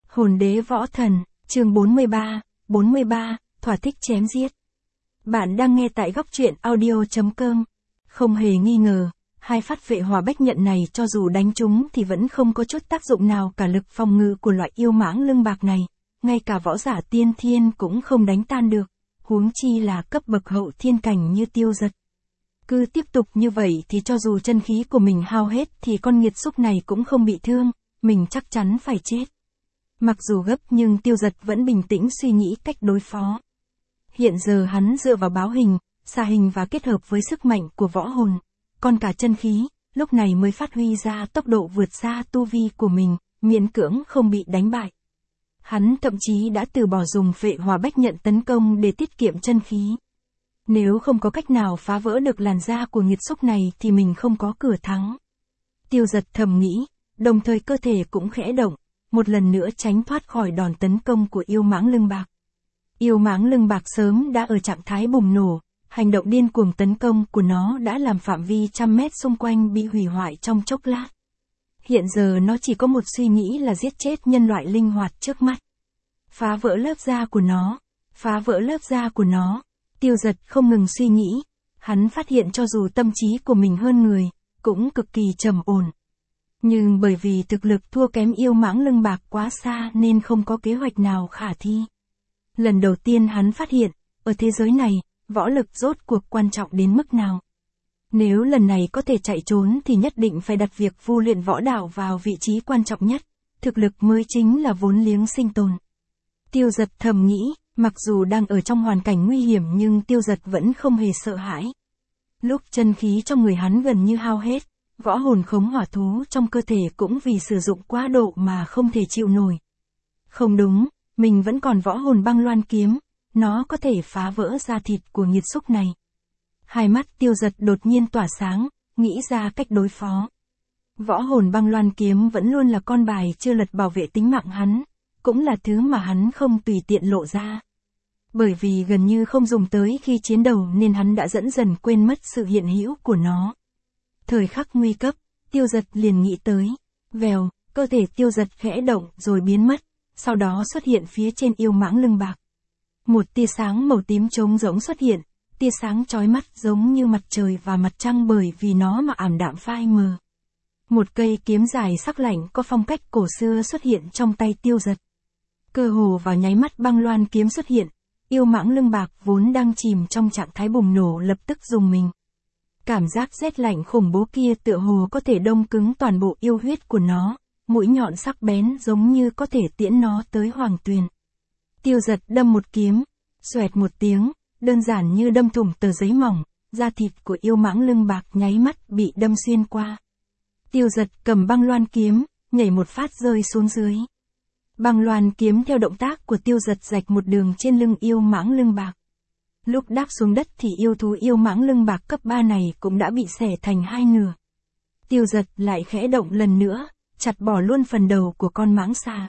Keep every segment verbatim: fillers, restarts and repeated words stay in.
Hồn đế võ thần, chương bốn mươi ba, bốn mươi ba, thỏa thích chém giết. Bạn đang nghe tại góc truyện audio chấm com. Không hề nghi ngờ, hai phát vệ hỏa bách nhận này cho dù đánh chúng thì vẫn không có chút tác dụng nào cả lực phòng ngự của loại yêu mãng lưng bạc này, ngay cả võ giả tiên thiên cũng không đánh tan được, huống chi là cấp bậc hậu thiên cảnh như Tiêu Dật. Cứ tiếp tục như vậy thì cho dù chân khí của mình hao hết thì con nghiệt xúc này cũng không bị thương, mình chắc chắn phải chết. Mặc dù gấp nhưng Tiêu Dật vẫn bình tĩnh suy nghĩ cách đối phó. Hiện giờ hắn dựa vào báo hình, xà hình và kết hợp với sức mạnh của võ hồn, còn cả chân khí, lúc này mới phát huy ra tốc độ vượt xa tu vi của mình, miễn cưỡng không bị đánh bại. Hắn thậm chí đã từ bỏ dùng vệ hỏa bách nhận tấn công để tiết kiệm chân khí. Nếu không có cách nào phá vỡ được làn da của nghiệt xúc này thì mình không có cửa thắng. Tiêu Dật thầm nghĩ, đồng thời cơ thể cũng khẽ động, một lần nữa tránh thoát khỏi đòn tấn công của yêu mãng lưng bạc. Yêu mãng lưng bạc sớm đã ở trạng thái bùng nổ, hành động điên cuồng tấn công của nó đã làm phạm vi trăm mét xung quanh bị hủy hoại trong chốc lát. Hiện giờ nó chỉ có một suy nghĩ là giết chết nhân loại linh hoạt trước mắt. Phá vỡ lớp da của nó, phá vỡ lớp da của nó. Tiêu Dật không ngừng suy nghĩ, hắn phát hiện cho dù tâm trí của mình hơn người, cũng cực kỳ trầm ổn. Nhưng bởi vì thực lực thua kém yêu mãng lưng bạc quá xa nên không có kế hoạch nào khả thi. Lần đầu tiên hắn phát hiện, ở thế giới này, võ lực rốt cuộc quan trọng đến mức nào. Nếu lần này có thể chạy trốn thì nhất định phải đặt việc vu luyện võ đạo vào vị trí quan trọng nhất, thực lực mới chính là vốn liếng sinh tồn. Tiêu Dật thầm nghĩ, mặc dù đang ở trong hoàn cảnh nguy hiểm nhưng Tiêu Dật vẫn không hề sợ hãi. Lúc chân khí trong người hắn gần như hao hết, võ hồn khống hỏa thú trong cơ thể cũng vì sử dụng quá độ mà không thể chịu nổi. Không đúng, mình vẫn còn võ hồn băng loan kiếm, nó có thể phá vỡ da thịt của nghiệt xúc này. Hai mắt Tiêu Dật đột nhiên tỏa sáng, nghĩ ra cách đối phó. Võ hồn băng loan kiếm vẫn luôn là con bài chưa lật bảo vệ tính mạng hắn, cũng là thứ mà hắn không tùy tiện lộ ra. Bởi vì gần như không dùng tới khi chiến đấu nên hắn đã dần dần quên mất sự hiện hữu của nó. Thời khắc nguy cấp, Tiêu Dật liền nghĩ tới. Vèo, cơ thể Tiêu Dật khẽ động rồi biến mất, sau đó xuất hiện phía trên yêu mãng lưng bạc. Một tia sáng màu tím trống rỗng xuất hiện, tia sáng chói mắt giống như mặt trời và mặt trăng bởi vì nó mà ảm đạm phai mờ. Một cây kiếm dài sắc lạnh có phong cách cổ xưa xuất hiện trong tay Tiêu Dật. Cơ hồ vào nháy mắt băng loan kiếm xuất hiện, yêu mãng lưng bạc vốn đang chìm trong trạng thái bùng nổ lập tức rùng mình. Cảm giác rét lạnh khủng bố kia tựa hồ có thể đông cứng toàn bộ yêu huyết của nó, mũi nhọn sắc bén giống như có thể tiễn nó tới hoàng tuyền. Tiêu Dật đâm một kiếm, xoẹt một tiếng, đơn giản như đâm thủng tờ giấy mỏng, da thịt của yêu mãng lưng bạc nháy mắt bị đâm xuyên qua. Tiêu Dật cầm băng loan kiếm, nhảy một phát rơi xuống dưới. Băng loan kiếm theo động tác của Tiêu Dật rạch một đường trên lưng yêu mãng lưng bạc. Lúc đáp xuống đất thì yêu thú yêu mãng lưng bạc cấp ba này cũng đã bị xẻ thành hai nửa. Tiêu Dật lại khẽ động lần nữa, chặt bỏ luôn phần đầu của con mãng xà.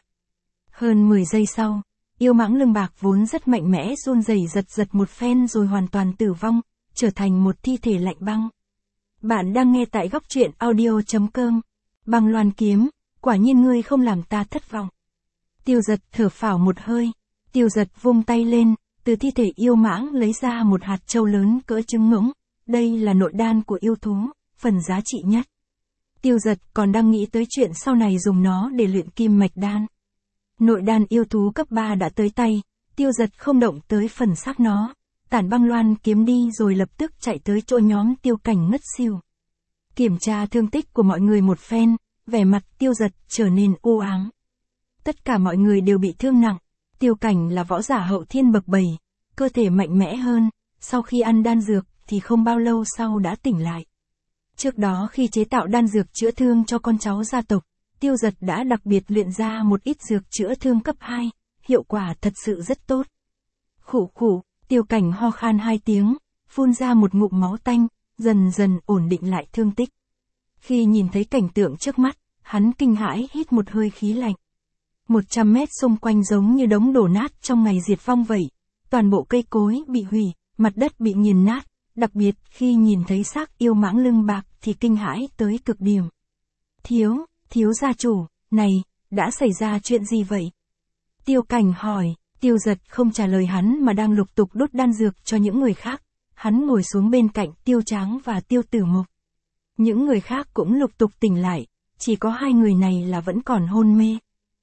Hơn mười giây sau, yêu mãng lưng bạc vốn rất mạnh mẽ run rẩy giật giật một phen rồi hoàn toàn tử vong, trở thành một thi thể lạnh băng. Bạn đang nghe tại góc truyện audio chấm com. Băng loan kiếm, quả nhiên ngươi không làm ta thất vọng. Tiêu Dật thở phào một hơi, Tiêu Dật vung tay lên, từ thi thể yêu mãng lấy ra một hạt châu lớn cỡ trứng ngỗng, đây là nội đan của yêu thú, phần giá trị nhất. Tiêu Dật còn đang nghĩ tới chuyện sau này dùng nó để luyện kim mạch đan. Nội đan yêu thú cấp ba đã tới tay, Tiêu Dật không động tới phần xác nó, tản băng loan kiếm đi rồi lập tức chạy tới chỗ nhóm Tiêu Cảnh ngất xỉu. Kiểm tra thương tích của mọi người một phen, vẻ mặt Tiêu Dật trở nên u ám. Tất cả mọi người đều bị thương nặng. Tiêu Cảnh là võ giả hậu thiên bậc bảy, cơ thể mạnh mẽ hơn, sau khi ăn đan dược thì không bao lâu sau đã tỉnh lại. Trước đó khi chế tạo đan dược chữa thương cho con cháu gia tộc, Tiêu Dật đã đặc biệt luyện ra một ít dược chữa thương cấp hai, hiệu quả thật sự rất tốt. Khụ khụ, Tiêu Cảnh ho khan hai tiếng, phun ra một ngụm máu tanh, dần dần ổn định lại thương tích. Khi nhìn thấy cảnh tượng trước mắt, hắn kinh hãi hít một hơi khí lạnh. Một trăm mét xung quanh giống như đống đổ nát trong ngày diệt vong vậy, toàn bộ cây cối bị hủy, mặt đất bị nghiền nát, đặc biệt khi nhìn thấy xác yêu mãng lưng bạc thì kinh hãi tới cực điểm. Thiếu, thiếu gia chủ, này, đã xảy ra chuyện gì vậy? Tiêu Cảnh hỏi, Tiêu Giật không trả lời hắn mà đang lục tục đốt đan dược cho những người khác. Hắn ngồi xuống bên cạnh Tiêu Tráng và Tiêu Tử Mục. Những người khác cũng lục tục tỉnh lại, chỉ có hai người này là vẫn còn hôn mê.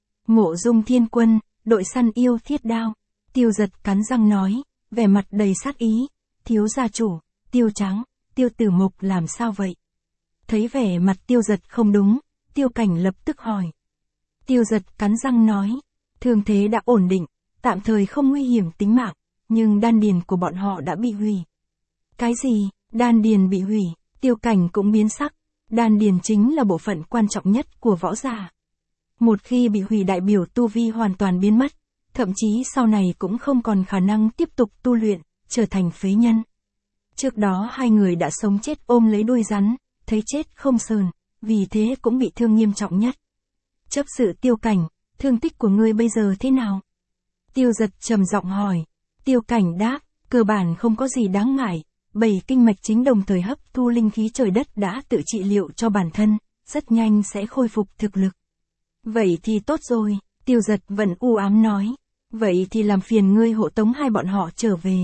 Mộ Dung Thiên Quân, đội săn yêu thiết đao. Tiêu Giật cắn răng nói, vẻ mặt đầy sát ý, thiếu gia chủ, Tiêu Tráng, Tiêu Tử Mục làm sao vậy? Thấy vẻ mặt Tiêu Giật không đúng, Tiêu Cảnh lập tức hỏi. Tiêu Giật cắn răng nói, thương thế đã ổn định, tạm thời không nguy hiểm tính mạng, nhưng đan điền của bọn họ đã bị hủy. Cái gì, đan điền bị hủy? Tiêu Cảnh cũng biến sắc, đan điền chính là bộ phận quan trọng nhất của võ giả. Một khi bị hủy đại biểu tu vi hoàn toàn biến mất, thậm chí sau này cũng không còn khả năng tiếp tục tu luyện, trở thành phế nhân. Trước đó hai người đã sống chết ôm lấy đuôi rắn, thấy chết không sờn, vì thế cũng bị thương nghiêm trọng nhất. Chấp sự Tiêu Cảnh, thương tích của ngươi bây giờ thế nào? Tiêu Giật trầm giọng hỏi. Tiêu Cảnh đáp, cơ bản không có gì đáng ngại, bảy kinh mạch chính đồng thời hấp thu linh khí trời đất đã tự trị liệu cho bản thân, rất nhanh sẽ khôi phục thực lực. Vậy thì tốt rồi, Tiêu Giật vẫn u ám nói. Vậy thì làm phiền ngươi hộ tống hai bọn họ trở về.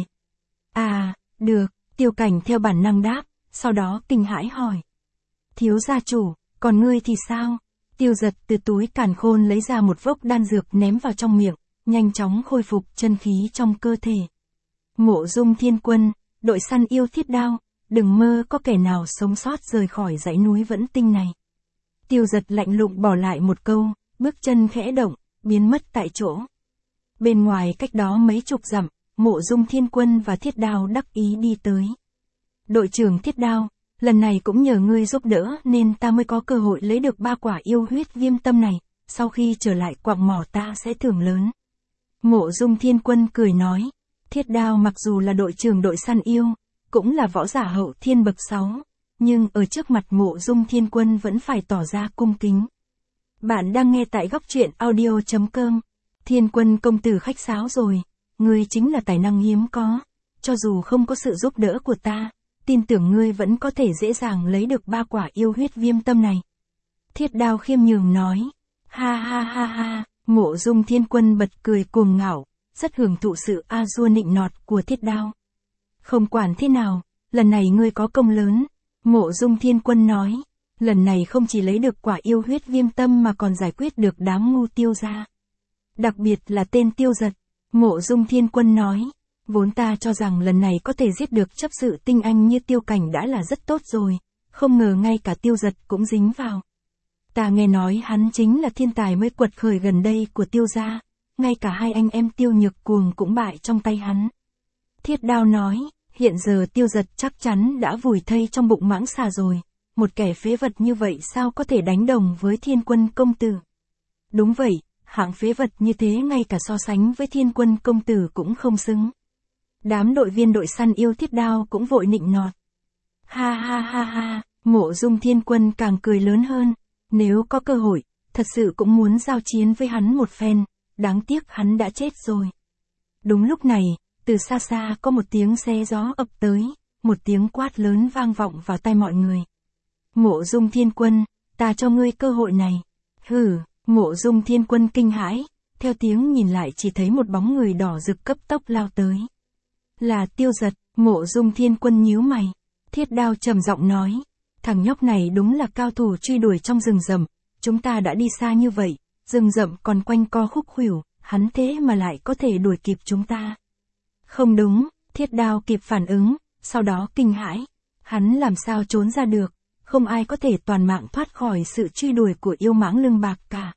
À, được, Tiêu Cảnh theo bản năng đáp, sau đó kinh hãi hỏi. Thiếu gia chủ, còn ngươi thì sao? Tiêu Giật từ túi càn khôn lấy ra một vốc đan dược ném vào trong miệng, nhanh chóng khôi phục chân khí trong cơ thể. Mộ Dung Thiên Quân, đội săn yêu thiết đao, đừng mơ có kẻ nào sống sót rời khỏi dãy núi Vẫn Tinh này. Tiêu Giật lạnh lùng bỏ lại một câu, bước chân khẽ động, biến mất tại chỗ. Bên ngoài cách đó mấy chục dặm, Mộ Dung Thiên Quân và Thiết Đao đắc ý đi tới. Đội trưởng Thiết Đao, lần này cũng nhờ ngươi giúp đỡ nên ta mới có cơ hội lấy được ba quả yêu huyết viêm tâm này, sau khi trở lại quặng mỏ ta sẽ thưởng lớn. Mộ Dung Thiên Quân cười nói, Thiết Đao mặc dù là đội trưởng đội săn yêu, cũng là võ giả hậu thiên bậc sáu, nhưng ở trước mặt Mộ Dung Thiên Quân vẫn phải tỏ ra cung kính. Bạn đang nghe tại góc truyện audio chấm com. Thiên Quân công tử khách sáo rồi, ngươi chính là tài năng hiếm có, cho dù không có sự giúp đỡ của ta, tin tưởng ngươi vẫn có thể dễ dàng lấy được ba quả yêu huyết viêm tâm này. Thiết Đao khiêm nhường nói, ha ha ha ha, Mộ Dung Thiên Quân bật cười cuồng ngạo, rất hưởng thụ sự a dua nịnh nọt của Thiết Đao. Không quản thế nào, lần này ngươi có công lớn, Mộ Dung Thiên Quân nói, lần này không chỉ lấy được quả yêu huyết viêm tâm mà còn giải quyết được đám ngu Tiêu gia. Đặc biệt là tên Tiêu Giật, Mộ Dung Thiên Quân nói, vốn ta cho rằng lần này có thể giết được chấp sự tinh anh như Tiêu Cảnh đã là rất tốt rồi, không ngờ ngay cả Tiêu Giật cũng dính vào. Ta nghe nói hắn chính là thiên tài mới quật khởi gần đây của Tiêu gia, ngay cả hai anh em Tiêu Nhược Cuồng cũng bại trong tay hắn. Thiết Đao nói, hiện giờ Tiêu Giật chắc chắn đã vùi thây trong bụng mãng xà rồi, một kẻ phế vật như vậy sao có thể đánh đồng với Thiên Quân công tử. Đúng vậy, hạng phế vật như thế ngay cả so sánh với Thiên Quân công tử cũng không xứng. Đám đội viên đội săn yêu Thiết Đao cũng vội nịnh nọt. Ha ha ha ha, Mộ Dung Thiên Quân càng cười lớn hơn, nếu có cơ hội, thật sự cũng muốn giao chiến với hắn một phen, đáng tiếc hắn đã chết rồi. Đúng lúc này, từ xa xa có một tiếng xe gió ập tới, một tiếng quát lớn vang vọng vào tai mọi người. Mộ Dung Thiên Quân, ta cho ngươi cơ hội này. Hừ, Mộ Dung Thiên Quân kinh hãi, theo tiếng nhìn lại chỉ thấy một bóng người đỏ rực cấp tốc lao tới. Là Tiêu Giật. Mộ Dung Thiên Quân nhíu mày. Thiết Đao trầm giọng nói, thằng nhóc này đúng là cao thủ truy đuổi trong rừng rậm, chúng ta đã đi xa như vậy, rừng rậm còn quanh co khúc khuỷu, hắn thế mà lại có thể đuổi kịp chúng ta. Không đúng, Thiết Đao kịp phản ứng, sau đó kinh hãi, hắn làm sao trốn ra được, không ai có thể toàn mạng thoát khỏi sự truy đuổi của yêu mãng lưng bạc cả.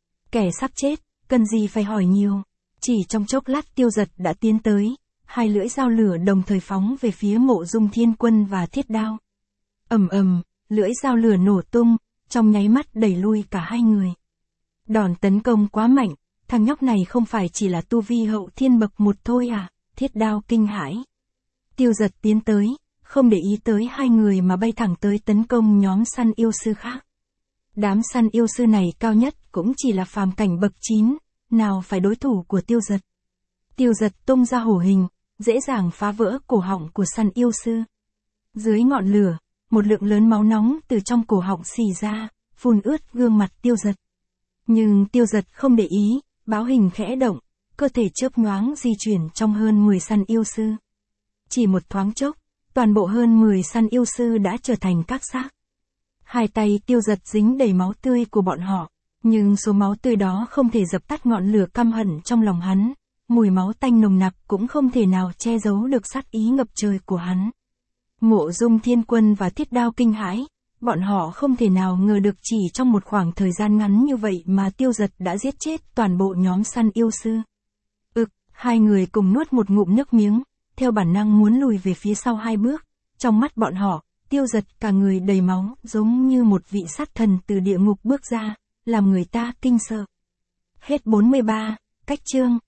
Kẻ sắp chết, cần gì phải hỏi nhiều, chỉ trong chốc lát Tiêu Giật đã tiến tới. Hai lưỡi dao lửa đồng thời phóng về phía Mộ Dung Thiên Quân và Thiết Đao. Ầm ầm, lưỡi dao lửa nổ tung, trong nháy mắt đẩy lui cả hai người. Đòn tấn công quá mạnh, thằng nhóc này không phải chỉ là tu vi hậu thiên bậc một thôi à? Thiết Đao kinh hãi. Tiêu Giật tiến tới, không để ý tới hai người mà bay thẳng tới tấn công nhóm săn yêu sư khác. Đám săn yêu sư này cao nhất cũng chỉ là phàm cảnh bậc chín, nào phải đối thủ của Tiêu Giật. Tiêu Giật tung ra hổ hình, dễ dàng phá vỡ cổ họng của săn yêu sư. Dưới ngọn lửa, một lượng lớn máu nóng từ trong cổ họng xì ra, phun ướt gương mặt Tiêu Giật. Nhưng Tiêu Giật không để ý, báo hình khẽ động, cơ thể chớp nhoáng di chuyển trong hơn mười săn yêu sư. Chỉ một thoáng chốc, toàn bộ hơn mười săn yêu sư đã trở thành các xác. Hai tay Tiêu Giật dính đầy máu tươi của bọn họ, nhưng số máu tươi đó không thể dập tắt ngọn lửa căm hận trong lòng hắn, mùi máu tanh nồng nặc cũng không thể nào che giấu được sát ý ngập trời của hắn. Mộ Dung Thiên Quân và Thiết Đao kinh hãi, bọn họ không thể nào ngờ được chỉ trong một khoảng thời gian ngắn như vậy mà Tiêu Giật đã giết chết toàn bộ nhóm săn yêu sư. Ực, hai người cùng nuốt một ngụm nước miếng, theo bản năng muốn lùi về phía sau hai bước, trong mắt bọn họ, Tiêu Giật cả người đầy máu, giống như một vị sát thần từ địa ngục bước ra, làm người ta kinh sợ. Hết bốn mươi ba, cách chương.